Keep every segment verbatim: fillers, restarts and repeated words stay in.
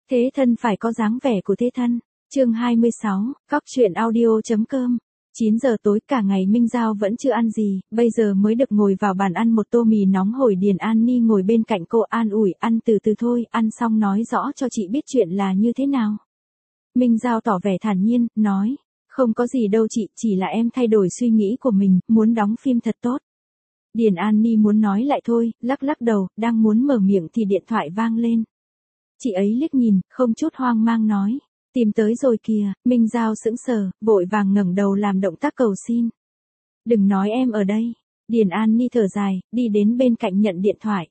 Thế thân phải có dáng vẻ của thế thân. Chương hai mươi sáu, Cóc truyện audio.com. chín giờ tối cả ngày Minh Giao vẫn chưa ăn gì, bây giờ mới được ngồi vào bàn ăn một tô mì nóng hổi. Điền An Ni ngồi bên cạnh cô an ủi, ăn từ từ thôi, ăn xong nói rõ cho chị biết chuyện là như thế nào. Minh Giao tỏ vẻ thản nhiên, nói, không có gì đâu chị, chỉ là em thay đổi suy nghĩ của mình, muốn đóng phim thật tốt. Điền An Ni muốn nói lại thôi, lắc lắc đầu, đang muốn mở miệng thì điện thoại vang lên. Chị ấy liếc nhìn, không chút hoang mang nói, tìm tới rồi kìa. Minh Giao sững sờ, vội vàng ngẩng đầu làm động tác cầu xin. Đừng nói em ở đây. Điền An Ni thở dài, đi đến bên cạnh nhận điện thoại.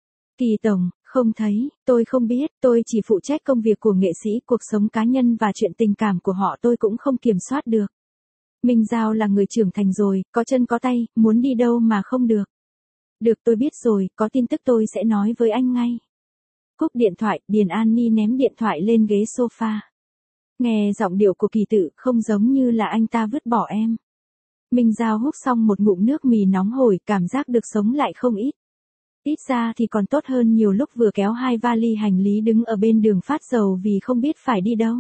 Kỳ tổng, không thấy, tôi không biết, tôi chỉ phụ trách công việc của nghệ sĩ, cuộc sống cá nhân và chuyện tình cảm của họ tôi cũng không kiểm soát được. Minh Giao là người trưởng thành rồi, có chân có tay, muốn đi đâu mà không được. Được, tôi biết rồi, có tin tức tôi sẽ nói với anh ngay. Cúp điện thoại, Điền An Ni ném điện thoại lên ghế sofa. Nghe giọng điệu của Kỳ Tự không giống như là anh ta vứt bỏ em. Minh Giao húp xong một ngụm nước mì nóng hổi, cảm giác được sống lại không ít. Ít ra thì còn tốt hơn nhiều lúc vừa kéo hai vali hành lý đứng ở bên đường phát dầu vì không biết phải đi đâu.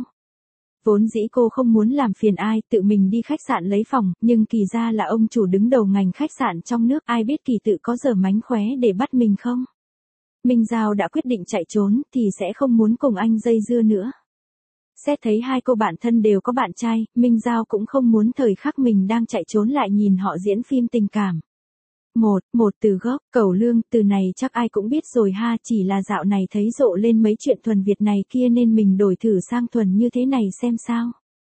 Vốn dĩ cô không muốn làm phiền ai, tự mình đi khách sạn lấy phòng, nhưng Kỳ ra là ông chủ đứng đầu ngành khách sạn trong nước, ai biết Kỳ Tự có giờ mánh khóe để bắt mình không? Minh Giao đã quyết định chạy trốn thì sẽ không muốn cùng anh dây dưa nữa. Xét thấy hai cô bạn thân đều có bạn trai, Minh Giao cũng không muốn thời khắc mình đang chạy trốn lại nhìn họ diễn phim tình cảm. Một, một từ gốc, cẩu lương, từ này chắc ai cũng biết rồi ha, chỉ là dạo này thấy rộ lên mấy chuyện thuần Việt này kia nên mình đổi thử sang thuần như thế này xem sao.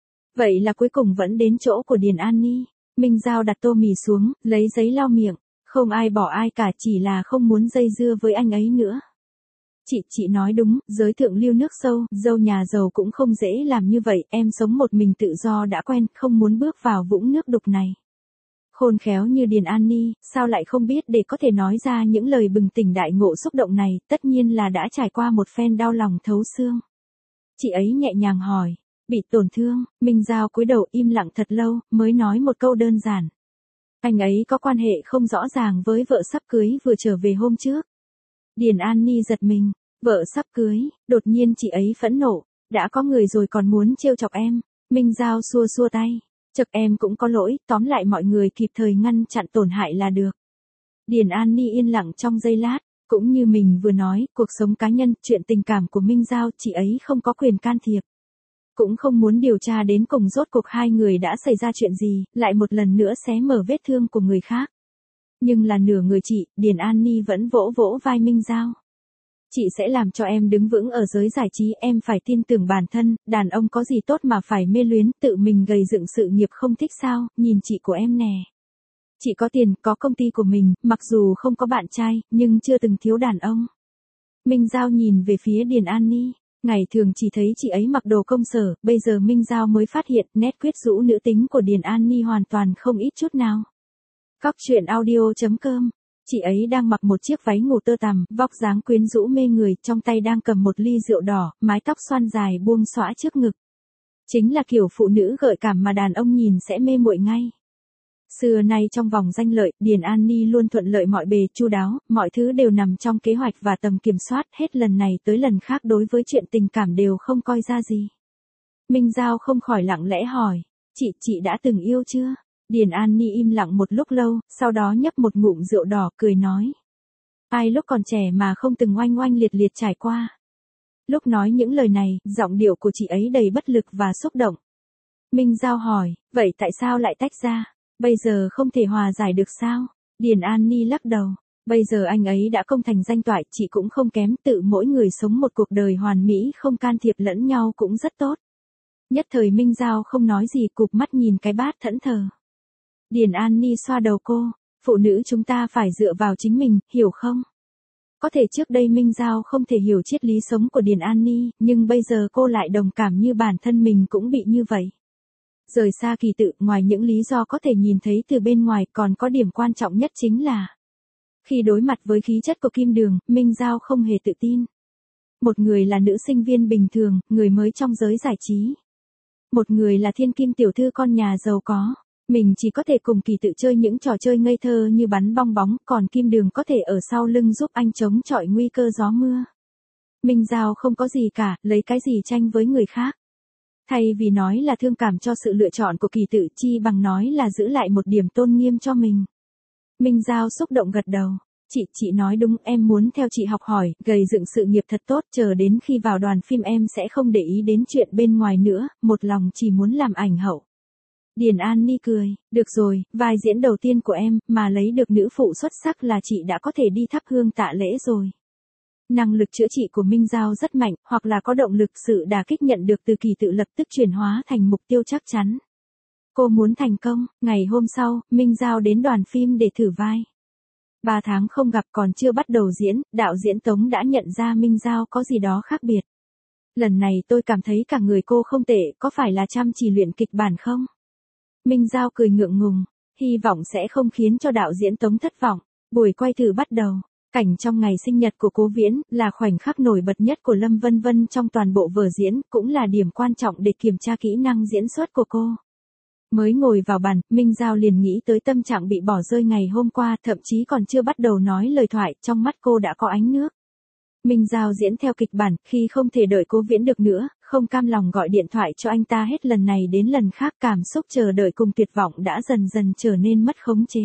Vậy là cuối cùng vẫn đến chỗ của Điền An Ni. Minh Giao đặt tô mì xuống, lấy giấy lau miệng. Không ai bỏ ai cả, chỉ là không muốn dây dưa với anh ấy nữa. Chị, chị nói đúng, giới thượng lưu nước sâu, dâu nhà giàu cũng không dễ làm như vậy, em sống một mình tự do đã quen, không muốn bước vào vũng nước đục này. Khôn khéo như Điền An Ni, sao lại không biết để có thể nói ra những lời bừng tỉnh đại ngộ xúc động này, tất nhiên là đã trải qua một phen đau lòng thấu xương. Chị ấy nhẹ nhàng hỏi, bị tổn thương. Minh Giao cúi đầu im lặng thật lâu, mới nói một câu đơn giản. Anh ấy có quan hệ không rõ ràng với vợ sắp cưới vừa trở về hôm trước. Điền An Ni giật mình, vợ sắp cưới, đột nhiên chị ấy phẫn nộ, đã có người rồi còn muốn trêu chọc em. Minh Giao xua xua tay, chật em cũng có lỗi, tóm lại mọi người kịp thời ngăn chặn tổn hại là được. Điền An Ni yên lặng trong giây lát, cũng như mình vừa nói, cuộc sống cá nhân, chuyện tình cảm của Minh Giao chị ấy không có quyền can thiệp. Cũng không muốn điều tra đến cùng rốt cuộc hai người đã xảy ra chuyện gì, lại một lần nữa xé mở vết thương của người khác. Nhưng là nửa người chị, Điền An Ni vẫn vỗ vỗ vai Minh Giao. Chị sẽ làm cho em đứng vững ở giới giải trí, em phải tin tưởng bản thân, đàn ông có gì tốt mà phải mê luyến, tự mình gầy dựng sự nghiệp không thích sao, nhìn chị của em nè. Chị có tiền, có công ty của mình, mặc dù không có bạn trai, nhưng chưa từng thiếu đàn ông. Minh Giao nhìn về phía Điền An Ni. Ngày thường chỉ thấy chị ấy mặc đồ công sở, bây giờ Minh Giao mới phát hiện nét quyến rũ nữ tính của Điền An Ni hoàn toàn không ít chút nào. Cóc truyện audio.com. Chị ấy đang mặc một chiếc váy ngủ tơ tằm, vóc dáng quyến rũ mê người, trong tay đang cầm một ly rượu đỏ, mái tóc xoăn dài buông xõa trước ngực. Chính là kiểu phụ nữ gợi cảm mà đàn ông nhìn sẽ mê muội ngay. Xưa nay trong vòng danh lợi, Điền An Ni luôn thuận lợi mọi bề, chu đáo, mọi thứ đều nằm trong kế hoạch và tầm kiểm soát, hết lần này tới lần khác đối với chuyện tình cảm đều không coi ra gì. Minh Giao không khỏi lặng lẽ hỏi, chị, chị đã từng yêu chưa? Điền An Ni im lặng một lúc lâu, sau đó nhấp một ngụm rượu đỏ, cười nói. Ai lúc còn trẻ mà không từng oanh oanh liệt liệt trải qua. Lúc nói những lời này, giọng điệu của chị ấy đầy bất lực và xúc động. Minh Giao hỏi, vậy tại sao lại tách ra? Bây giờ không thể hòa giải được sao? Điền An Ni lắc đầu. Bây giờ anh ấy đã công thành danh toại, chị cũng không kém, tự mỗi người sống một cuộc đời hoàn mỹ không can thiệp lẫn nhau cũng rất tốt. Nhất thời Minh Giao không nói gì, cụp mắt nhìn cái bát thẫn thờ. Điền An Ni xoa đầu cô, phụ nữ chúng ta phải dựa vào chính mình, hiểu không? Có thể trước đây Minh Giao không thể hiểu triết lý sống của Điền An Ni, nhưng bây giờ cô lại đồng cảm như bản thân mình cũng bị như vậy. Rời xa Kỳ Tự, ngoài những lý do có thể nhìn thấy từ bên ngoài, còn có điểm quan trọng nhất chính là khi đối mặt với khí chất của Kim Đường, Minh Giao không hề tự tin. Một người là nữ sinh viên bình thường, người mới trong giới giải trí. Một người là thiên kim tiểu thư con nhà giàu có. Mình chỉ có thể cùng Kỳ Tự chơi những trò chơi ngây thơ như bắn bong bóng, còn Kim Đường có thể ở sau lưng giúp anh chống chọi nguy cơ gió mưa. Minh Giao không có gì cả, lấy cái gì tranh với người khác. Thay vì nói là thương cảm cho sự lựa chọn của Kỳ Tự, chi bằng nói là giữ lại một điểm tôn nghiêm cho mình. Minh Giao xúc động gật đầu. Chị, chị nói đúng, em muốn theo chị học hỏi, gầy dựng sự nghiệp thật tốt, chờ đến khi vào đoàn phim em sẽ không để ý đến chuyện bên ngoài nữa, một lòng chỉ muốn làm ảnh hậu. Điền An Ni cười, được rồi, vai diễn đầu tiên của em, mà lấy được nữ phụ xuất sắc là chị đã có thể đi thắp hương tạ lễ rồi. Năng lực chữa trị của Minh Giao rất mạnh, hoặc là có động lực, sự đả kích nhận được từ Kỳ Tự lập tức chuyển hóa thành mục tiêu chắc chắn. Cô muốn thành công. Ngày hôm sau, Minh Giao đến đoàn phim để thử vai. Ba tháng không gặp, còn chưa bắt đầu diễn, đạo diễn Tống đã nhận ra Minh Giao có gì đó khác biệt. Lần này tôi cảm thấy cả người cô không tệ, có phải là chăm chỉ luyện kịch bản không? Minh Giao cười ngượng ngùng, hy vọng sẽ không khiến cho đạo diễn Tống thất vọng. Buổi quay thử bắt đầu. Cảnh trong ngày sinh nhật của Cố Viễn là khoảnh khắc nổi bật nhất của Lâm Vân Vân trong toàn bộ vở diễn, cũng là điểm quan trọng để kiểm tra kỹ năng diễn xuất của cô. Mới ngồi vào bàn, Minh Giao liền nghĩ tới tâm trạng bị bỏ rơi ngày hôm qua, thậm chí còn chưa bắt đầu nói lời thoại, trong mắt cô đã có ánh nước. Minh Giao diễn theo kịch bản, khi không thể đợi Cố Viễn được nữa, không cam lòng gọi điện thoại cho anh ta hết lần này đến lần khác, cảm xúc chờ đợi cùng tuyệt vọng đã dần dần trở nên mất khống chế.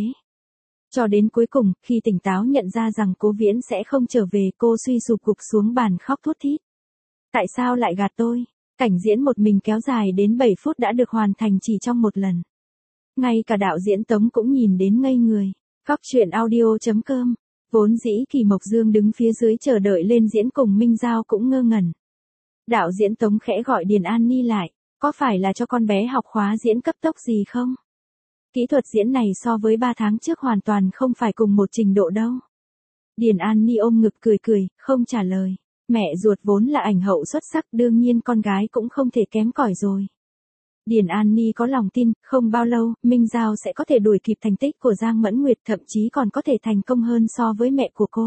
Cho đến cuối cùng, khi tỉnh táo nhận ra rằng Cố Viễn sẽ không trở về, cô suy sụp gục xuống bàn khóc thút thít. Tại sao lại gạt tôi? Cảnh diễn một mình kéo dài đến bảy phút đã được hoàn thành chỉ trong một lần. Ngay cả đạo diễn Tống cũng nhìn đến ngây người. Góc truyện audio chấm com. Vốn dĩ Kỳ Mộc Dương đứng phía dưới chờ đợi lên diễn cùng Minh Giao cũng ngơ ngẩn. Đạo diễn Tống khẽ gọi Điền An Ni lại. Có phải là cho con bé học khóa diễn cấp tốc gì không? Kỹ thuật diễn này so với ba tháng trước hoàn toàn không phải cùng một trình độ đâu. Điền An Ni ôm ngực cười cười, không trả lời. Mẹ ruột vốn là ảnh hậu xuất sắc, đương nhiên con gái cũng không thể kém cỏi rồi. Điền An Ni có lòng tin, không bao lâu, Minh Giao sẽ có thể đuổi kịp thành tích của Giang Mẫn Nguyệt, thậm chí còn có thể thành công hơn so với mẹ của cô.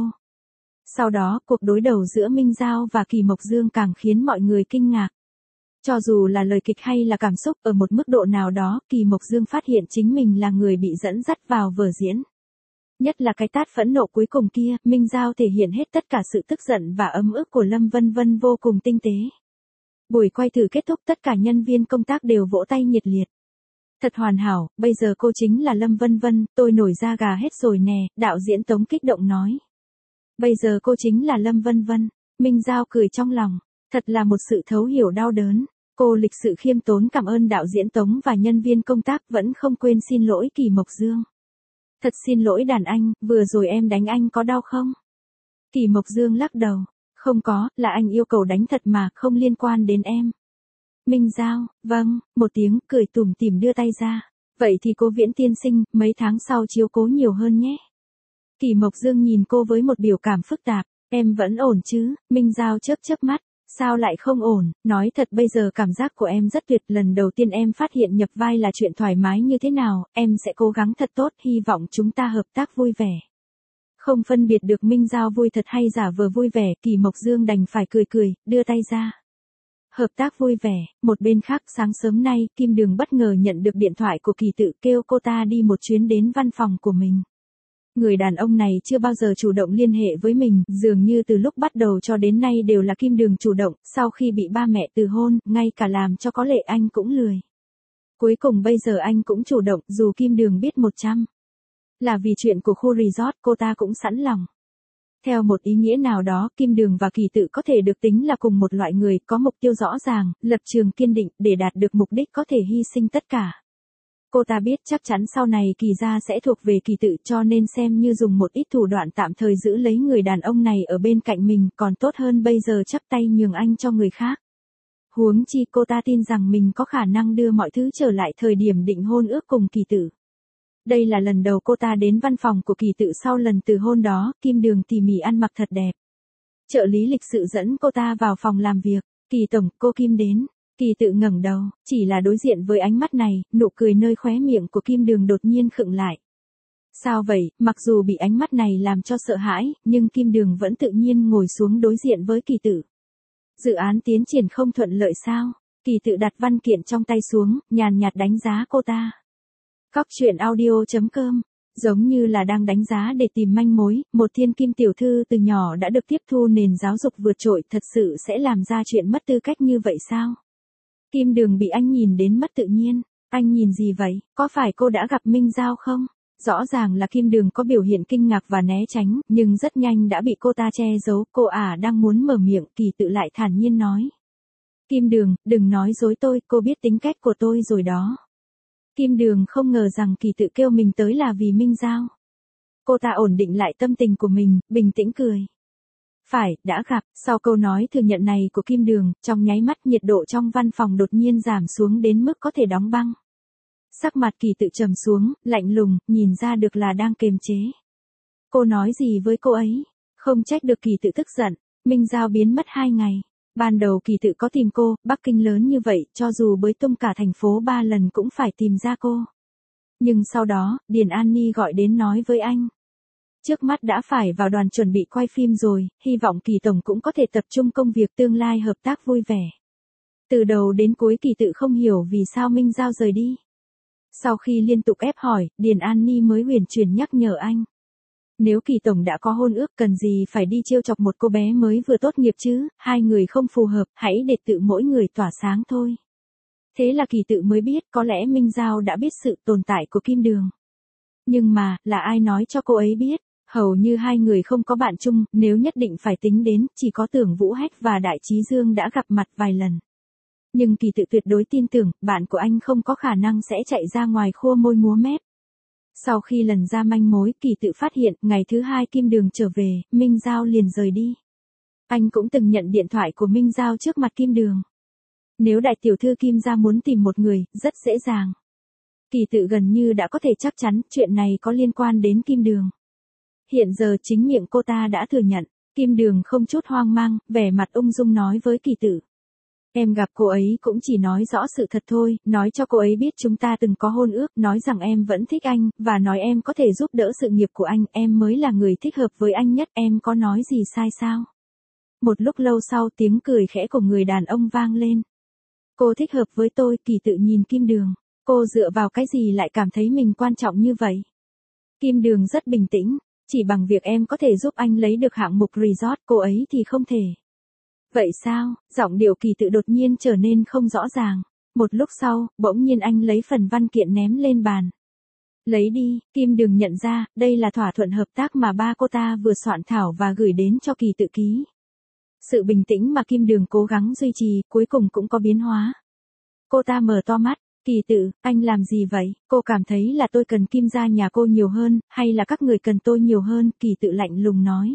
Sau đó, cuộc đối đầu giữa Minh Giao và Kỳ Mộc Dương càng khiến mọi người kinh ngạc. Cho dù là lời kịch hay là cảm xúc, ở một mức độ nào đó, Kỳ Mộc Dương phát hiện chính mình là người bị dẫn dắt vào vở diễn. Nhất là cái tát phẫn nộ cuối cùng kia, Minh Giao thể hiện hết tất cả sự tức giận và ấm ức của Lâm Vân Vân vô cùng tinh tế. Buổi quay thử kết thúc, tất cả nhân viên công tác đều vỗ tay nhiệt liệt. Thật hoàn hảo, bây giờ cô chính là Lâm Vân Vân, tôi nổi da gà hết rồi nè, đạo diễn Tống kích động nói. Bây giờ cô chính là Lâm Vân Vân. Minh Giao cười trong lòng, thật là một sự thấu hiểu đau đớn. Cô lịch sự khiêm tốn cảm ơn đạo diễn Tống và nhân viên công tác, vẫn không quên xin lỗi Kỳ Mộc Dương. Thật xin lỗi đàn anh, vừa rồi em đánh anh có đau không? Kỳ Mộc Dương lắc đầu. Không có, là anh yêu cầu đánh thật mà, không liên quan đến em. Minh Giao, vâng, một tiếng, cười tủm tỉm đưa tay ra. Vậy thì cô Viễn tiên sinh, mấy tháng sau chiếu cố nhiều hơn nhé. Kỳ Mộc Dương nhìn cô với một biểu cảm phức tạp. Em vẫn ổn chứ? Minh Giao chớp chớp mắt. Sao lại không ổn? Nói thật bây giờ cảm giác của em rất tuyệt, lần đầu tiên em phát hiện nhập vai là chuyện thoải mái như thế nào, em sẽ cố gắng thật tốt, hy vọng chúng ta hợp tác vui vẻ. Không phân biệt được Minh Giao vui thật hay giả vờ vui vẻ, Kỳ Mộc Dương đành phải cười cười, đưa tay ra. Hợp tác vui vẻ. Một bên khác, sáng sớm nay, Kim Đường bất ngờ nhận được điện thoại của Kỳ Tự, kêu cô ta đi một chuyến đến văn phòng của mình. Người đàn ông này chưa bao giờ chủ động liên hệ với mình, dường như từ lúc bắt đầu cho đến nay đều là Kim Đường chủ động, sau khi bị ba mẹ từ hôn, ngay cả làm cho có lệ anh cũng lười. Cuối cùng bây giờ anh cũng chủ động, dù Kim Đường biết một trăm. Là vì chuyện của khu resort, cô ta cũng sẵn lòng. Theo một ý nghĩa nào đó, Kim Đường và Kỳ Tự có thể được tính là cùng một loại người, có mục tiêu rõ ràng, lập trường kiên định, để đạt được mục đích có thể hy sinh tất cả. Cô ta biết chắc chắn sau này Kỳ gia sẽ thuộc về Kỳ Tự, cho nên xem như dùng một ít thủ đoạn tạm thời giữ lấy người đàn ông này ở bên cạnh mình, còn tốt hơn bây giờ chắp tay nhường anh cho người khác. Huống chi cô ta tin rằng mình có khả năng đưa mọi thứ trở lại thời điểm định hôn ước cùng Kỳ Tự. Đây là lần đầu cô ta đến văn phòng của Kỳ Tự sau lần từ hôn đó, Kim Đường tỉ mỉ ăn mặc thật đẹp. Trợ lý lịch sự dẫn cô ta vào phòng làm việc. Kỳ tổng, cô Kim đến. Kỳ Tự ngẩng đầu, chỉ là đối diện với ánh mắt này, nụ cười nơi khóe miệng của Kim Đường đột nhiên khựng lại. Sao vậy? Mặc dù bị ánh mắt này làm cho sợ hãi, nhưng Kim Đường vẫn tự nhiên ngồi xuống đối diện với Kỳ Tự. Dự án tiến triển không thuận lợi sao? Kỳ Tự đặt văn kiện trong tay xuống, nhàn nhạt đánh giá cô ta. Góc truyện audio chấm com. Giống như là đang đánh giá để tìm manh mối, một thiên kim tiểu thư từ nhỏ đã được tiếp thu nền giáo dục vượt trội thật sự sẽ làm ra chuyện mất tư cách như vậy sao? Kim Đường bị anh nhìn đến mất tự nhiên. Anh nhìn gì vậy, có phải cô đã gặp Minh Giao không? Rõ ràng là Kim Đường có biểu hiện kinh ngạc và né tránh, nhưng rất nhanh đã bị cô ta che giấu. Cô ả đang muốn mở miệng, Kỳ Tự lại thản nhiên nói. Kim Đường, đừng nói dối tôi, cô biết tính cách của tôi rồi đó. Kim Đường không ngờ rằng Kỳ Tự kêu mình tới là vì Minh Giao. Cô ta ổn định lại tâm tình của mình, bình tĩnh cười. Phải, đã gặp. Sau câu nói thừa nhận này của Kim Đường, trong nháy mắt nhiệt độ trong văn phòng đột nhiên giảm xuống đến mức có thể đóng băng. Sắc mặt Kỳ Tự trầm xuống, lạnh lùng, nhìn ra được là đang kiềm chế. Cô nói gì với cô ấy? Không trách được Kỳ Tự tức giận. Minh Giao biến mất hai ngày. Ban đầu Kỳ Tự có tìm cô, Bắc Kinh lớn như vậy, cho dù bới tung cả thành phố ba lần cũng phải tìm ra cô. Nhưng sau đó, Điền An Ni gọi đến nói với anh. Trước mắt đã phải vào đoàn chuẩn bị quay phim rồi, hy vọng Kỳ Tổng cũng có thể tập trung công việc tương lai hợp tác vui vẻ. Từ đầu đến cuối Kỳ Tự không hiểu vì sao Minh Giao rời đi. Sau khi liên tục ép hỏi, Điền An Ni mới huyền chuyển nhắc nhở anh. Nếu Kỳ Tổng đã có hôn ước cần gì phải đi trêu chọc một cô bé mới vừa tốt nghiệp chứ, hai người không phù hợp, hãy để tự mỗi người tỏa sáng thôi. Thế là Kỳ Tự mới biết có lẽ Minh Giao đã biết sự tồn tại của Kim Đường. Nhưng mà, là ai nói cho cô ấy biết? Hầu như hai người không có bạn chung, nếu nhất định phải tính đến, chỉ có Tưởng Vũ Hách và Đại Trí Dương đã gặp mặt vài lần. Nhưng Kỳ Tự tuyệt đối tin tưởng, bạn của anh không có khả năng sẽ chạy ra ngoài khua môi múa mép. Sau khi lần ra manh mối, Kỳ Tự phát hiện, ngày thứ hai Kim Đường trở về, Minh Giao liền rời đi. Anh cũng từng nhận điện thoại của Minh Giao trước mặt Kim Đường. Nếu đại tiểu thư Kim gia muốn tìm một người, rất dễ dàng. Kỳ Tự gần như đã có thể chắc chắn, chuyện này có liên quan đến Kim Đường. Hiện giờ chính miệng cô ta đã thừa nhận, Kim Đường không chút hoang mang, vẻ mặt ung dung nói với Kỳ Tự. Em gặp cô ấy cũng chỉ nói rõ sự thật thôi, nói cho cô ấy biết chúng ta từng có hôn ước, nói rằng em vẫn thích anh, và nói em có thể giúp đỡ sự nghiệp của anh, em mới là người thích hợp với anh nhất, em có nói gì sai sao? Một lúc lâu sau tiếng cười khẽ của người đàn ông vang lên. Cô thích hợp với tôi, Kỳ Tự nhìn Kim Đường, cô dựa vào cái gì lại cảm thấy mình quan trọng như vậy? Kim Đường rất bình tĩnh, chỉ bằng việc em có thể giúp anh lấy được hạng mục resort, cô ấy thì không thể. Vậy sao? Giọng điệu Kỳ Tự đột nhiên trở nên không rõ ràng. Một lúc sau, bỗng nhiên anh lấy phần văn kiện ném lên bàn. Lấy đi, Kim Đường nhận ra, đây là thỏa thuận hợp tác mà ba cô ta vừa soạn thảo và gửi đến cho Kỳ Tự ký. Sự bình tĩnh mà Kim Đường cố gắng duy trì, cuối cùng cũng có biến hóa. Cô ta mở to mắt. Kỳ Tự, anh làm gì vậy? Cô cảm thấy là tôi cần Kim gia nhà cô nhiều hơn, hay là các người cần tôi nhiều hơn? Kỳ Tự lạnh lùng nói.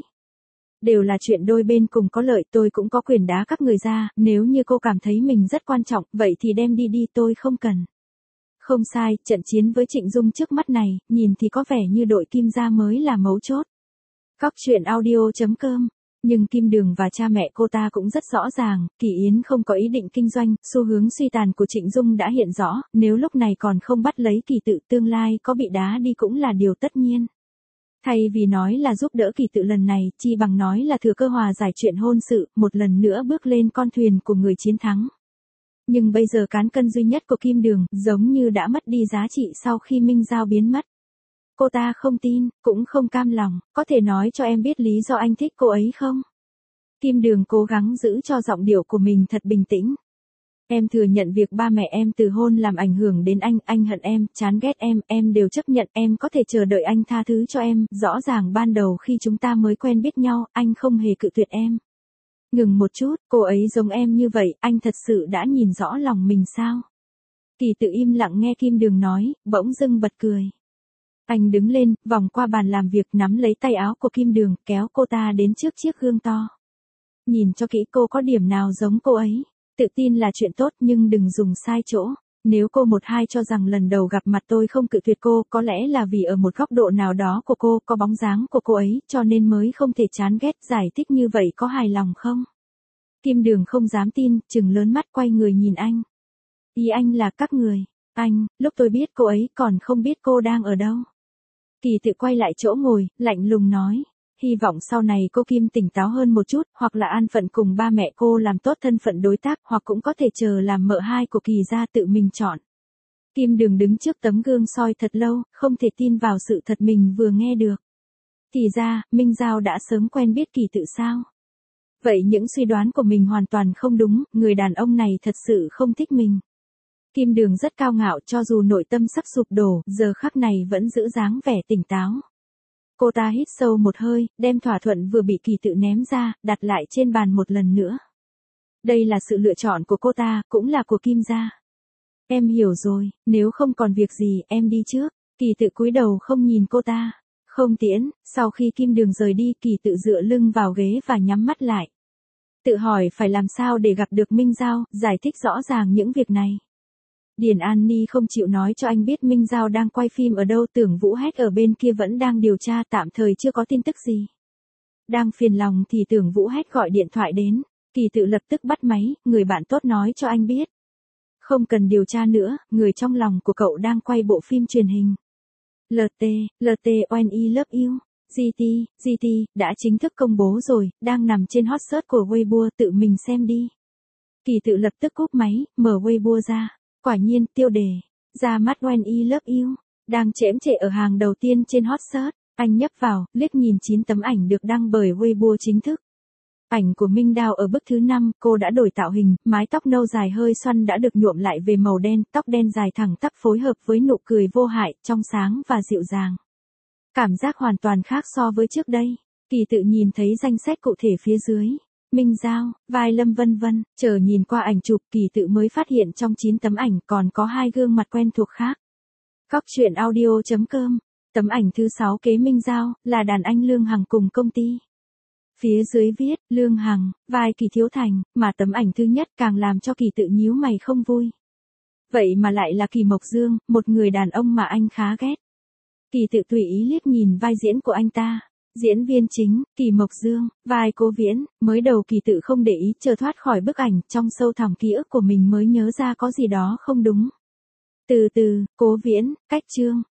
Đều là chuyện đôi bên cùng có lợi, tôi cũng có quyền đá các người ra, nếu như cô cảm thấy mình rất quan trọng, vậy thì đem đi đi, tôi không cần. Không sai, trận chiến với Trịnh Dung trước mắt này, nhìn thì có vẻ như đội Kim gia mới là mấu chốt. Cóc truyện audio chấm com. Nhưng Kim Đường và cha mẹ cô ta cũng rất rõ ràng, Kỳ Yến không có ý định kinh doanh, xu hướng suy tàn của Trịnh Dung đã hiện rõ, nếu lúc này còn không bắt lấy Kỳ Tự, tương lai có bị đá đi cũng là điều tất nhiên. Thay vì nói là giúp đỡ Kỳ Tự lần này, chi bằng nói là thừa cơ hòa giải chuyện hôn sự, một lần nữa bước lên con thuyền của người chiến thắng. Nhưng bây giờ cán cân duy nhất của Kim Đường, giống như đã mất đi giá trị sau khi Minh Giao biến mất. Cô ta không tin, cũng không cam lòng, có thể nói cho em biết lý do anh thích cô ấy không? Kim Đường cố gắng giữ cho giọng điệu của mình thật bình tĩnh. Em thừa nhận việc ba mẹ em từ hôn làm ảnh hưởng đến anh, anh hận em, chán ghét em, em đều chấp nhận, em có thể chờ đợi anh tha thứ cho em, rõ ràng ban đầu khi chúng ta mới quen biết nhau, anh không hề cự tuyệt em. Ngừng một chút, cô ấy giống em như vậy, anh thật sự đã nhìn rõ lòng mình sao? Kỳ Tự im lặng nghe Kim Đường nói, bỗng dưng bật cười. Anh đứng lên, vòng qua bàn làm việc, nắm lấy tay áo của Kim Đường, kéo cô ta đến trước chiếc gương to. Nhìn cho kỹ, cô có điểm nào giống cô ấy. Tự tin là chuyện tốt nhưng đừng dùng sai chỗ. Nếu cô một hai cho rằng lần đầu gặp mặt tôi không cự tuyệt cô, có lẽ là vì ở một góc độ nào đó của cô có bóng dáng của cô ấy, cho nên mới không thể chán ghét. Giải thích như vậy có hài lòng không? Kim Đường không dám tin, trừng lớn mắt quay người nhìn anh. Ý anh là các người. Anh, lúc tôi biết cô ấy còn không biết cô đang ở đâu. Kỳ Tự quay lại chỗ ngồi, lạnh lùng nói. Hy vọng sau này cô Kim tỉnh táo hơn một chút, hoặc là an phận cùng ba mẹ cô làm tốt thân phận đối tác, hoặc cũng có thể chờ làm mợ hai của Kỳ gia tự mình chọn. Kim Đường đứng trước tấm gương soi thật lâu, không thể tin vào sự thật mình vừa nghe được. Thì ra, Minh Giao đã sớm quen biết Kỳ Tự sao? Vậy những suy đoán của mình hoàn toàn không đúng, người đàn ông này thật sự không thích mình. Kim Đường rất cao ngạo, cho dù nội tâm sắp sụp đổ, giờ khắc này vẫn giữ dáng vẻ tỉnh táo. Cô ta hít sâu một hơi, đem thỏa thuận vừa bị Kỳ Tự ném ra, đặt lại trên bàn một lần nữa. Đây là sự lựa chọn của cô ta, cũng là của Kim gia. Em hiểu rồi, nếu không còn việc gì, em đi trước. Kỳ Tự cúi đầu không nhìn cô ta. Không tiễn, sau khi Kim Đường rời đi, Kỳ Tự dựa lưng vào ghế và nhắm mắt lại. Tự hỏi phải làm sao để gặp được Minh Giao, giải thích rõ ràng những việc này. Điền An Ni không chịu nói cho anh biết Minh Giao đang quay phim ở đâu, Tưởng Vũ Hách ở bên kia vẫn đang điều tra, tạm thời chưa có tin tức gì. Đang phiền lòng thì Tưởng Vũ Hách gọi điện thoại đến, Kỳ Tự lập tức bắt máy, người bạn tốt nói cho anh biết. Không cần điều tra nữa, người trong lòng của cậu đang quay bộ phim truyền hình. lờ tê, lờ tê When I Love You, giê tê, giê tê, đã chính thức công bố rồi, đang nằm trên hot search của Weibo, tự mình xem đi. Kỳ Tự lập tức cúp máy, mở Weibo ra, quả nhiên, tiêu đề, ra mắt When I Love You, đang chễm chệ ở hàng đầu tiên trên hot search, anh nhấp vào, liếc nhìn chín tấm ảnh được đăng bởi Weibo chính thức. Ảnh của Minh Đào ở bức thứ năm, cô đã đổi tạo hình, mái tóc nâu dài hơi xoăn đã được nhuộm lại về màu đen, tóc đen dài thẳng tắp phối hợp với nụ cười vô hại, trong sáng và dịu dàng. Cảm giác hoàn toàn khác so với trước đây. Kỳ Tự nhìn thấy danh sách cụ thể phía dưới. Minh Giao, vai Lâm vân vân, chờ nhìn qua ảnh chụp, Kỳ Tự mới phát hiện trong chín tấm ảnh còn có hai gương mặt quen thuộc khác. Cóc truyện audio chấm com. Tấm ảnh thứ sáu kế Minh Giao, là đàn anh Lương Hằng cùng công ty. Phía dưới viết, Lương Hằng, vai Kỳ Thiếu Thành, mà tấm ảnh thứ nhất càng làm cho Kỳ Tự nhíu mày không vui. Vậy mà lại là Kỳ Mộc Dương, một người đàn ông mà anh khá ghét. Kỳ Tự tùy ý liếc nhìn vai diễn của anh ta. Diễn viên chính, Kỳ Mộc Dương, vai Cố Viễn, mới đầu Kỳ Tự không để ý, chờ thoát khỏi bức ảnh, trong sâu thẳm ký ức của mình mới nhớ ra có gì đó không đúng. Từ từ, Cố Viễn, cách Trương,